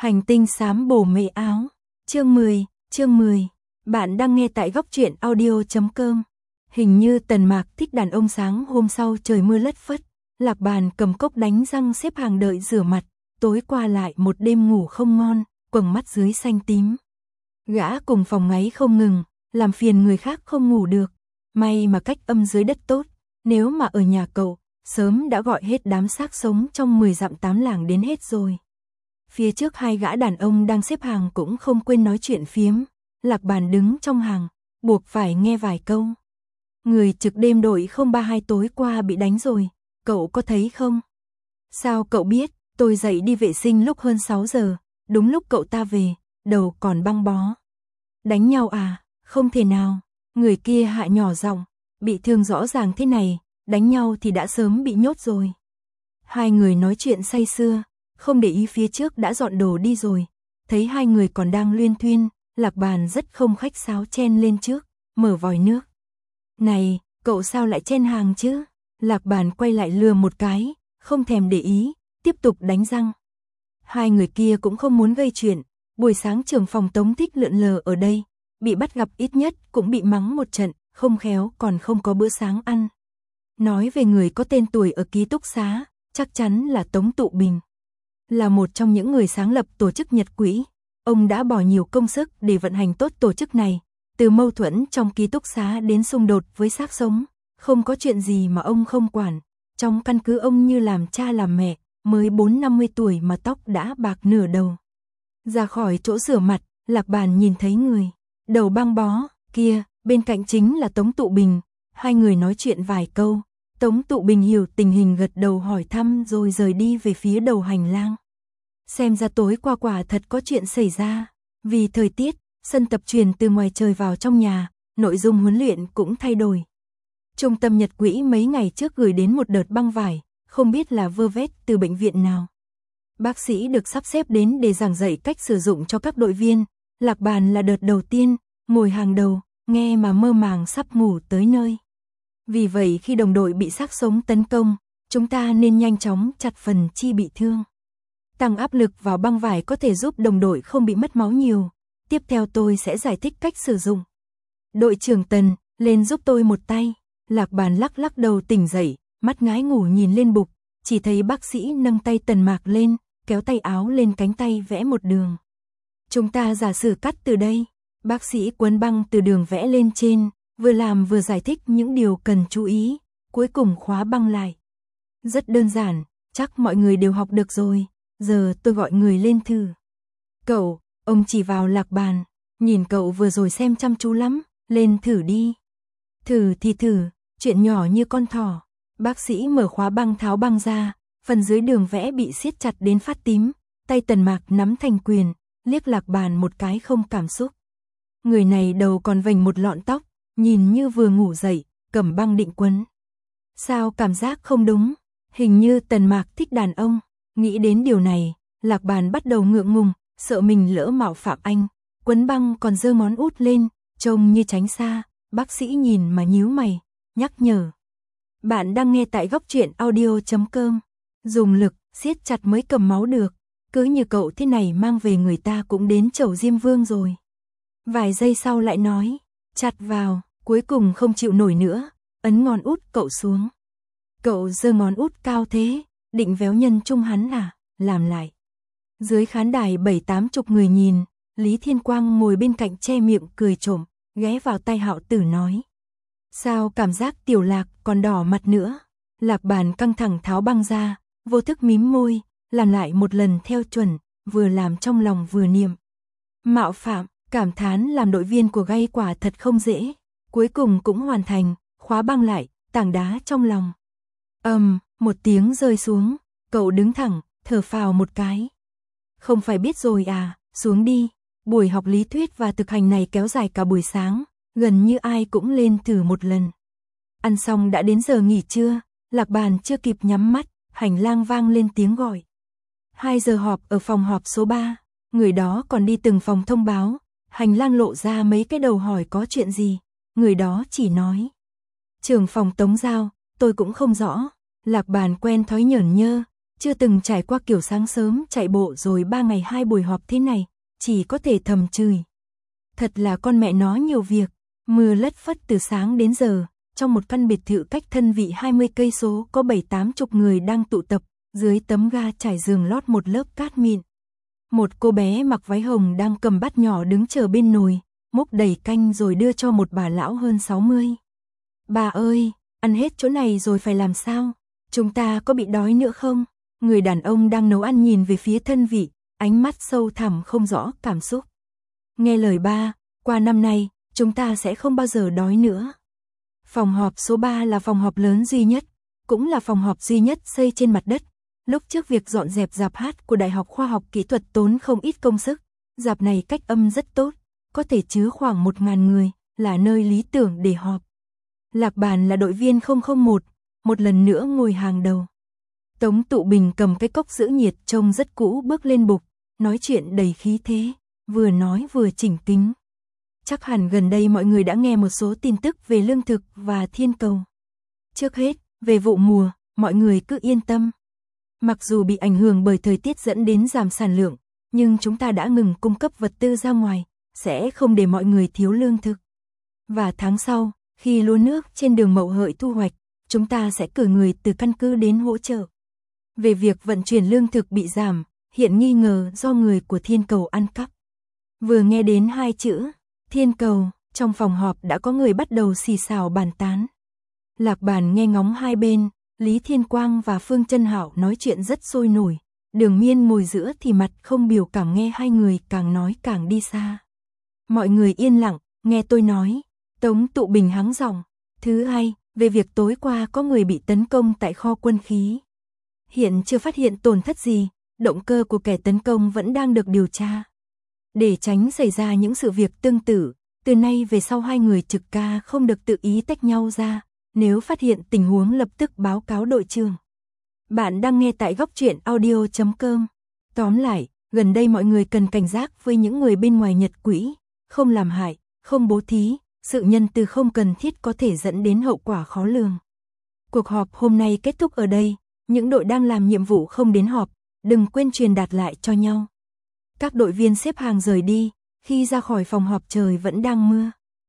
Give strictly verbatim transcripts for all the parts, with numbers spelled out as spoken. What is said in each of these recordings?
Hành tinh xám bổ mệ áo. Chương mười, chương mười. Bạn đang nghe tại góc truyện audio chấm com. Hình như Tần Mạc thích đàn ông sáng hôm sau trời mưa lất phất, Lạc Bàn cầm cốc đánh răng xếp hàng đợi rửa mặt, tối qua lại một đêm ngủ không ngon, quầng mắt dưới xanh tím. Gã cùng phòng ngáy không ngừng, làm phiền người khác không ngủ được. May mà cách âm dưới đất tốt, nếu mà ở nhà cậu, sớm đã gọi hết đám xác sống trong mười dặm tám làng đến hết rồi. Phía trước hai gã đàn ông đang xếp hàng cũng không quên nói chuyện phiếm. Lạc Bàn đứng trong hàng, buộc phải nghe vài câu. Người trực đêm đội không ba hai tối qua bị đánh rồi, cậu có thấy không? Sao cậu biết? Tôi dậy đi vệ sinh lúc hơn sáu giờ, đúng lúc cậu ta về, đầu còn băng bó. Đánh nhau à? Không thể nào. Người kia hạ nhỏ giọng, bị thương rõ ràng thế này, đánh nhau thì đã sớm bị nhốt rồi. Hai người nói chuyện say sưa, không để ý phía trước đã dọn đồ đi rồi. Thấy hai người còn đang luyên thuyên, Lạc Bàn rất không khách sáo chen lên trước, mở vòi nước. Này, cậu sao lại chen hàng chứ? Lạc Bàn quay lại lừa một cái, không thèm để ý, tiếp tục đánh răng. Hai người kia cũng không muốn gây chuyện, buổi sáng trưởng phòng Tống thích lượn lờ ở đây, bị bắt gặp ít nhất cũng bị mắng một trận, không khéo còn không có bữa sáng ăn. Nói về người có tên tuổi ở ký túc xá, chắc chắn là Tống Tụ Bình. Là một trong những người sáng lập tổ chức Nhật Quỹ, ông đã bỏ nhiều công sức để vận hành tốt tổ chức này, từ mâu thuẫn trong ký túc xá đến xung đột với xác sống, không có chuyện gì mà ông không quản. Trong căn cứ ông như làm cha làm mẹ, mới bốn năm mươi tuổi mà tóc đã bạc nửa đầu. Ra khỏi chỗ rửa mặt, Lạc Bàn nhìn thấy người, đầu băng bó, kia, bên cạnh chính là Tống Tụ Bình. Hai người nói chuyện vài câu, Tống Tụ Bình hiểu tình hình gật đầu hỏi thăm rồi rời đi về phía đầu hành lang. Xem ra tối qua quả thật có chuyện xảy ra, vì thời tiết, sân tập truyền từ ngoài trời vào trong nhà, nội dung huấn luyện cũng thay đổi. Trung tâm Nhật Quỹ mấy ngày trước gửi đến một đợt băng vải, không biết là vơ vét từ bệnh viện nào. Bác sĩ được sắp xếp đến để giảng dạy cách sử dụng cho các đội viên. Lạc Bàn là đợt đầu tiên, ngồi hàng đầu, nghe mà mơ màng sắp ngủ tới nơi. Vì vậy khi đồng đội bị xác sống tấn công, chúng ta nên nhanh chóng chặt phần chi bị thương. Tăng áp lực vào băng vải có thể giúp đồng đội không bị mất máu nhiều. Tiếp theo tôi sẽ giải thích cách sử dụng. Đội trưởng Tần, lên giúp tôi một tay. Lạc Bàn lắc lắc đầu tỉnh dậy, mắt ngái ngủ nhìn lên bục, chỉ thấy bác sĩ nâng tay Tần Mạc lên, kéo tay áo lên cánh tay vẽ một đường. Chúng ta giả sử cắt từ đây. Bác sĩ quấn băng từ đường vẽ lên trên, vừa làm vừa giải thích những điều cần chú ý, cuối cùng khóa băng lại. Rất đơn giản, chắc mọi người đều học được rồi, giờ tôi gọi người lên thử. Cậu, ông chỉ vào Lạc Bàn, nhìn cậu vừa rồi xem chăm chú lắm, lên thử đi. Thử thì thử, chuyện nhỏ như con thỏ. Bác sĩ mở khóa băng tháo băng ra, phần dưới đường vẽ bị siết chặt đến phát tím, tay Tần Mạc nắm thành quyền, liếc Lạc Bàn một cái không cảm xúc. Người này đầu còn vành một lọn tóc, nhìn như vừa ngủ dậy, cầm băng định quấn. Sao cảm giác không đúng, hình như Tần Mạc thích đàn ông. Nghĩ đến điều này, Lạc Bàn bắt đầu ngượng ngùng, sợ mình lỡ mạo phạm anh, quấn băng còn giơ ngón út lên, trông như tránh xa. Bác sĩ nhìn mà nhíu mày, nhắc nhở. Bạn đang nghe tại góc truyện audio chấm com. Dùng lực, siết chặt mới cầm máu được. Cứ như cậu thế này mang về người ta cũng đến chầu Diêm Vương rồi. Vài giây sau lại nói, chặt vào, cuối cùng không chịu nổi nữa, ấn ngón út cậu xuống. Cậu giơ ngón út cao thế, định véo nhân trung hắn à, làm lại. Dưới khán đài bảy tám chục người nhìn, Lý Thiên Quang ngồi bên cạnh che miệng cười trộm, ghé vào tay Hạo Tử nói. Sao cảm giác Tiểu Lạc còn đỏ mặt nữa? Lạc Bàn căng thẳng tháo băng ra, vô thức mím môi, làm lại một lần theo chuẩn, vừa làm trong lòng vừa niệm. Mạo phạm, cảm thán làm đội viên của gay quả thật không dễ, cuối cùng cũng hoàn thành, khóa băng lại, tảng đá trong lòng. Ầm, um, một tiếng rơi xuống, cậu đứng thẳng, thở phào một cái. Không phải biết rồi à, xuống đi. Buổi học lý thuyết và thực hành này kéo dài cả buổi sáng, gần như ai cũng lên thử một lần. Ăn xong đã đến giờ nghỉ trưa, Lạc Bàn chưa kịp nhắm mắt, hành lang vang lên tiếng gọi. hai giờ họp ở phòng họp số ba, người đó còn đi từng phòng thông báo, hành lang lộ ra mấy cái đầu hỏi có chuyện gì, người đó chỉ nói. Trưởng phòng Tống Giao, tôi cũng không rõ. Lạc Bàn quen thói nhởn nhơ, chưa từng trải qua kiểu sáng sớm chạy bộ rồi ba ngày hai buổi họp thế này, chỉ có thể thầm chửi. Thật là con mẹ nó nhiều việc, mưa lất phất từ sáng đến giờ, trong một căn biệt thự cách thân vị hai mươi cây số có bảy tám chục người đang tụ tập, dưới tấm ga trải giường lót một lớp cát mịn. Một cô bé mặc váy hồng đang cầm bát nhỏ đứng chờ bên nồi, múc đầy canh rồi đưa cho một bà lão hơn sáu mươi. Bà ơi, ăn hết chỗ này rồi phải làm sao? Chúng ta có bị đói nữa không? Người đàn ông đang nấu ăn nhìn về phía thân vị, ánh mắt sâu thẳm không rõ cảm xúc. Nghe lời ba, qua năm nay, chúng ta sẽ không bao giờ đói nữa. Phòng họp số ba là phòng họp lớn duy nhất, cũng là phòng họp duy nhất xây trên mặt đất. Lúc trước việc dọn dẹp rạp hát của Đại học Khoa học Kỹ thuật tốn không ít công sức, rạp này cách âm rất tốt, có thể chứa khoảng một nghìn người, là nơi lý tưởng để họp. Lạc Bàn là đội viên không không một, một lần nữa ngồi hàng đầu. Tống Tụ Bình cầm cái cốc giữ nhiệt trông rất cũ bước lên bục, nói chuyện đầy khí thế, vừa nói vừa chỉnh kính. Chắc hẳn gần đây mọi người đã nghe một số tin tức về lương thực và thiên cầu. Trước hết, về vụ mùa, mọi người cứ yên tâm. Mặc dù bị ảnh hưởng bởi thời tiết dẫn đến giảm sản lượng, nhưng chúng ta đã ngừng cung cấp vật tư ra ngoài, sẽ không để mọi người thiếu lương thực. Và tháng sau, khi lúa nước trên đường Mậu Hợi thu hoạch, chúng ta sẽ cử người từ căn cứ đến hỗ trợ. Về việc vận chuyển lương thực bị giảm, hiện nghi ngờ do người của thiên cầu ăn cắp. Vừa nghe đến hai chữ thiên cầu, trong phòng họp đã có người bắt đầu xì xào bàn tán. Lạc Bàn nghe ngóng hai bên, Lý Thiên Quang và Phương Chân Hạo nói chuyện rất sôi nổi, Đường Miên ngồi giữa thì mặt không biểu cảm, nghe hai người càng nói càng đi xa. Mọi người yên lặng, nghe tôi nói. Tống Tụ Bình hắng giọng. Thứ hai, về việc tối qua có người bị tấn công tại kho quân khí. Hiện chưa phát hiện tổn thất gì, động cơ của kẻ tấn công vẫn đang được điều tra. Để tránh xảy ra những sự việc tương tự, từ nay về sau hai người trực ca không được tự ý tách nhau ra, nếu phát hiện tình huống lập tức báo cáo đội trưởng. Bạn đang nghe tại góc truyện audio chấm com. Tóm lại, gần đây mọi người cần cảnh giác với những người bên ngoài nhật quỹ, không làm hại, không bố thí, sự nhân từ không cần thiết có thể dẫn đến hậu quả khó lường. Cuộc họp hôm nay kết thúc ở đây, những đội đang làm nhiệm vụ không đến họp, đừng quên truyền đạt lại cho nhau. Các đội viên xếp hàng rời đi, khi ra khỏi phòng họp trời vẫn đang mưa.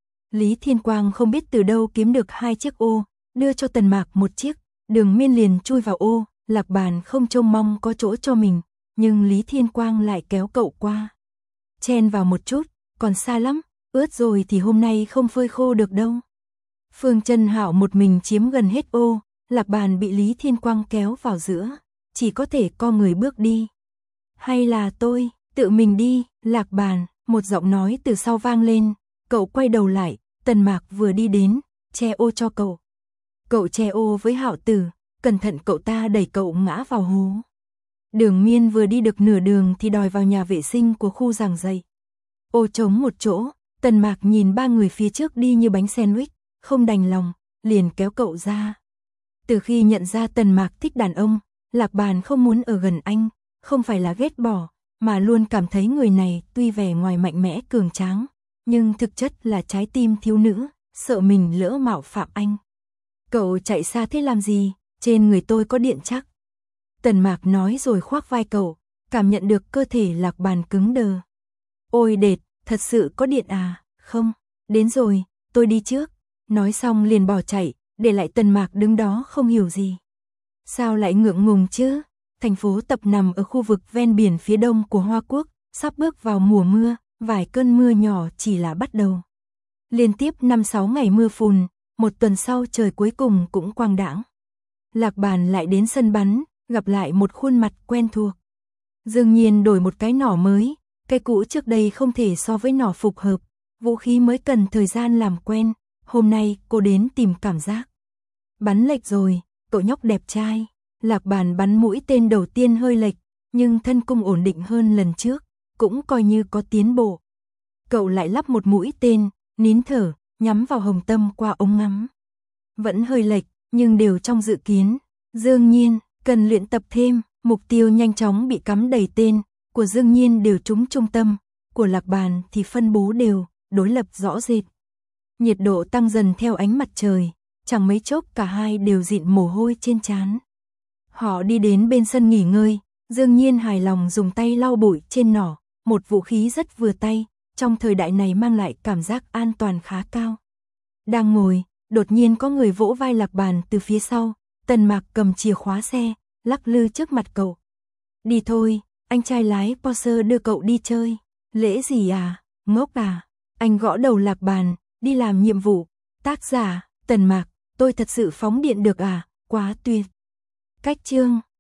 Lý Thiên Quang không biết từ đâu kiếm được hai chiếc ô, đưa cho Tần Mạc một chiếc, Đường Miên liền chui vào ô, Lạc Bàn không trông mong có chỗ cho mình, nhưng Lý Thiên Quang lại kéo cậu qua. Chen vào một chút, còn xa lắm, ướt rồi thì hôm nay không phơi khô được đâu. Phương Chân Hạo một mình chiếm gần hết ô, Lạc Bàn bị Lý Thiên Quang kéo vào giữa, chỉ có thể co người bước đi. Hay là tôi, tự mình đi, Lạc Bàn, một giọng nói từ sau vang lên, cậu quay đầu lại, Tần Mạc vừa đi đến, che ô cho cậu. Cậu che ô với Hạo Tử, cẩn thận cậu ta đẩy cậu ngã vào hố. Đường Miên vừa đi được nửa đường thì đòi vào nhà vệ sinh của khu giảng dạy. Ô trống một chỗ, Tần Mạc nhìn ba người phía trước đi như bánh sandwich, không đành lòng, liền kéo cậu ra. Từ khi nhận ra Tần Mạc thích đàn ông, Lạc Bàn không muốn ở gần anh, không phải là ghét bỏ, mà luôn cảm thấy người này tuy vẻ ngoài mạnh mẽ cường tráng, nhưng thực chất là trái tim thiếu nữ, sợ mình lỡ mạo phạm anh. Cậu chạy xa thế làm gì, trên người tôi có điện chắc. Tần Mạc nói rồi khoác vai cậu, cảm nhận được cơ thể Lạc Bàn cứng đờ. Ôi đệt, thật sự có điện à, không, đến rồi, tôi đi trước. Nói xong liền bỏ chạy, để lại Tần Mạc đứng đó không hiểu gì. Sao lại ngượng ngùng chứ? Thành phố Tập nằm ở khu vực ven biển phía đông của Hoa Quốc, sắp bước vào mùa mưa, vài cơn mưa nhỏ chỉ là bắt đầu. Liên tiếp năm sáu ngày mưa phùn, một tuần sau trời cuối cùng cũng quang đãng. Lạc Bàn lại đến sân bắn, gặp lại một khuôn mặt quen thuộc. Dương Nhiên đổi một cái nỏ mới, cái cũ trước đây không thể so với nỏ phục hợp, vũ khí mới cần thời gian làm quen, hôm nay cô đến tìm cảm giác. Bắn lệch rồi, cậu nhóc đẹp trai. Lạc Bàn bắn mũi tên đầu tiên hơi lệch, nhưng thân cung ổn định hơn lần trước, cũng coi như có tiến bộ. Cậu lại lắp một mũi tên, nín thở, nhắm vào hồng tâm qua ống ngắm. Vẫn hơi lệch, nhưng đều trong dự kiến. Dương Nhiên, cần luyện tập thêm, mục tiêu nhanh chóng bị cắm đầy tên, của Dương Nhiên đều trúng trung tâm, của Lạc Bàn thì phân bố đều, đối lập rõ rệt. Nhiệt độ tăng dần theo ánh mặt trời, chẳng mấy chốc cả hai đều dịn mồ hôi trên trán. Họ đi đến bên sân nghỉ ngơi, Dương Nhiên hài lòng dùng tay lau bụi trên nỏ, một vũ khí rất vừa tay, trong thời đại này mang lại cảm giác an toàn khá cao. Đang ngồi, đột nhiên có người vỗ vai Lạc Bàn từ phía sau, Tần Mạc cầm chìa khóa xe, lắc lư trước mặt cậu. Đi thôi, anh trai lái Porsche đưa cậu đi chơi. Lễ gì à, ngốc à? Anh gõ đầu Lạc Bàn, đi làm nhiệm vụ. Tác giả, Tần Mạc, tôi thật sự phóng điện được à, quá tuyệt. Cách chương